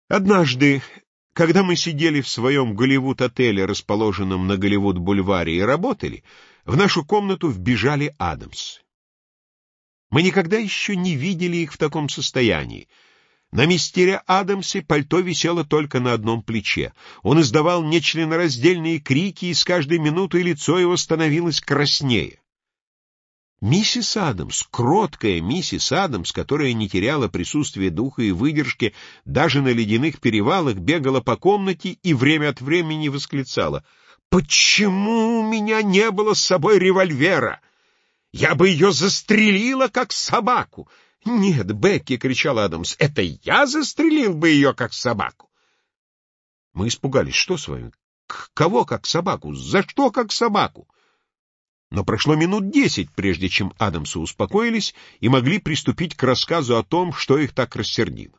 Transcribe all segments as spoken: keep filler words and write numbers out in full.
Однажды, когда мы сидели в своем Голливуд-отеле, расположенном на Голливуд-бульваре, и работали, в нашу комнату вбежали Адамсы. Мы никогда еще не видели их в таком состоянии. На мистере Адамсе пальто висело только на одном плече. Он издавал нечленораздельные крики, и с каждой минутой лицо его становилось краснее. Миссис Адамс, кроткая миссис Адамс, которая не теряла присутствия духа и выдержки даже на ледяных перевалах, бегала по комнате и время от времени восклицала: «Почему у меня не было с собой револьвера? Я бы ее застрелила, как собаку!» «Нет, Бекки!» — кричал Адамс. «Это я застрелил бы ее, как собаку!» Мы испугались. «Что с вами? К кого как собаку? За что как собаку?» Но прошло минут десять, прежде чем Адамсы успокоились и могли приступить к рассказу о том, что их так рассердило.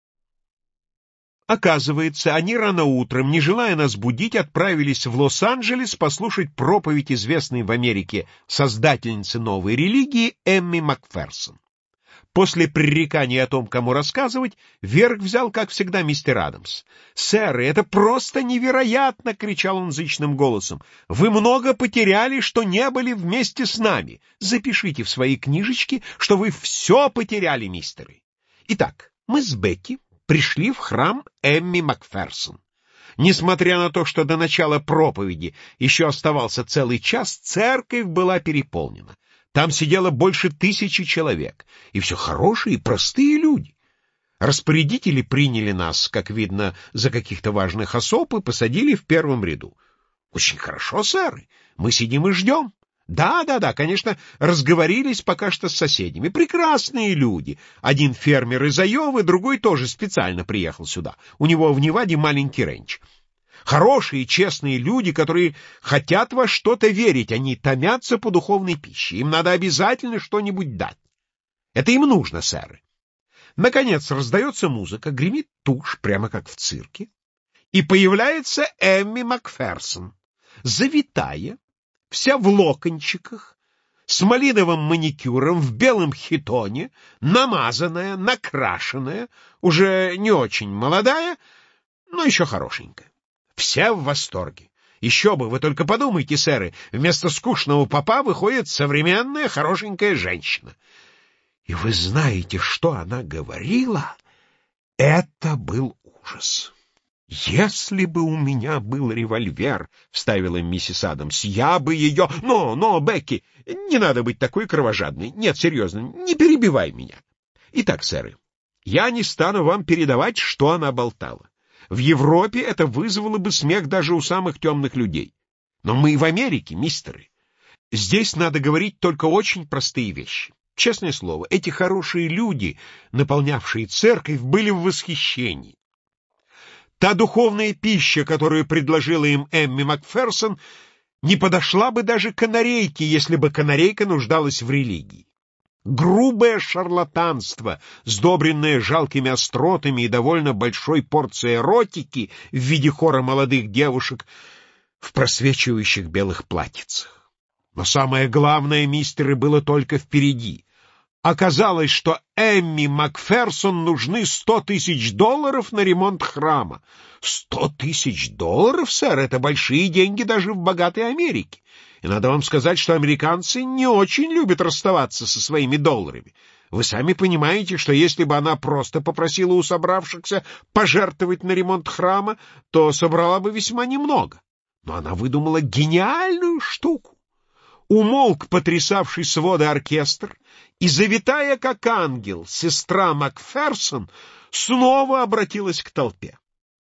Оказывается, они рано утром, не желая нас будить, отправились в Лос-Анджелес послушать проповедь известной в Америке создательницы новой религии Эмми Макферсон. После пререкания о том, кому рассказывать, верх взял, как всегда, мистер Адамс. «Сэры, это просто невероятно!» — кричал он зычным голосом. «Вы много потеряли, что не были вместе с нами. Запишите в свои книжечки, что вы все потеряли, мистеры. Итак, мы с Бекки пришли в храм Эмми Макферсон. Несмотря на то, что до начала проповеди еще оставался целый час, церковь была переполнена. Там сидело больше тысячи человек, и все хорошие и простые люди. Распорядители приняли нас, как видно, за каких-то важных особ и посадили в первом ряду. Очень хорошо, сэры, мы сидим и ждем. Да-да-да, конечно, разговорились пока что с соседями. Прекрасные люди. Один фермер из Айовы, другой тоже специально приехал сюда. У него в Неваде маленький ренч. Хорошие, честные люди, которые хотят во что-то верить, они томятся по духовной пище. Им надо обязательно что-нибудь дать. Это им нужно, сэры. Наконец раздается музыка, гремит тушь, прямо как в цирке, и появляется Эмми Макферсон, завитая, вся в локончиках, с малиновым маникюром, в белом хитоне, намазанная, накрашенная, уже не очень молодая, но еще хорошенькая. Все в восторге. Еще бы, вы только подумайте, сэры, вместо скучного попа выходит современная хорошенькая женщина. И вы знаете, что она говорила? Это был ужас. «Если бы у меня был револьвер, — вставила миссис Адамс, — я бы ее... Но, но, Бекки, не надо быть такой кровожадной. Нет, серьезно, не перебивай меня. Итак, сэры, я не стану вам передавать, что она болтала. В Европе это вызвало бы смех даже у самых темных людей. Но мы и в Америке, мистеры. Здесь надо говорить только очень простые вещи. Честное слово, эти хорошие люди, наполнявшие церковь, были в восхищении. Та духовная пища, которую предложила им Эмми Макферсон, не подошла бы даже канарейке, если бы канарейка нуждалась в религии. Грубое шарлатанство, сдобренное жалкими остротами и довольно большой порцией эротики в виде хора молодых девушек в просвечивающих белых платьицах. Но самое главное, мистеры, было только впереди. Оказалось, что Эмми Макферсон нужны сто тысяч долларов на ремонт храма. Сто тысяч долларов, сэр, это большие деньги даже в богатой Америке. И надо вам сказать, что американцы не очень любят расставаться со своими долларами. Вы сами понимаете, что если бы она просто попросила у собравшихся пожертвовать на ремонт храма, то собрала бы весьма немного. Но она выдумала гениальную штуку. Умолк потрясавший своды оркестр, и, завитая как ангел, сестра Макферсон снова обратилась к толпе.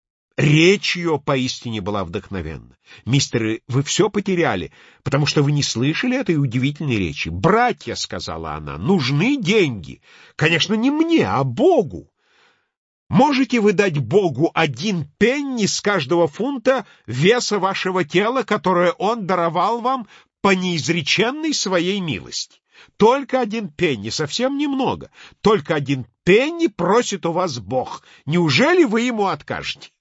Речь ее поистине была вдохновенна. «Мистеры, вы все потеряли, потому что вы не слышали этой удивительной речи. Братья, — сказала она, — нужны деньги. Конечно, не мне, а Богу. Можете вы дать Богу один пенни с каждого фунта веса вашего тела, которое Он даровал вам по неизреченной своей милости? Только один пенни, совсем немного. Только один пенни просит у вас Бог. Неужели вы ему откажете?»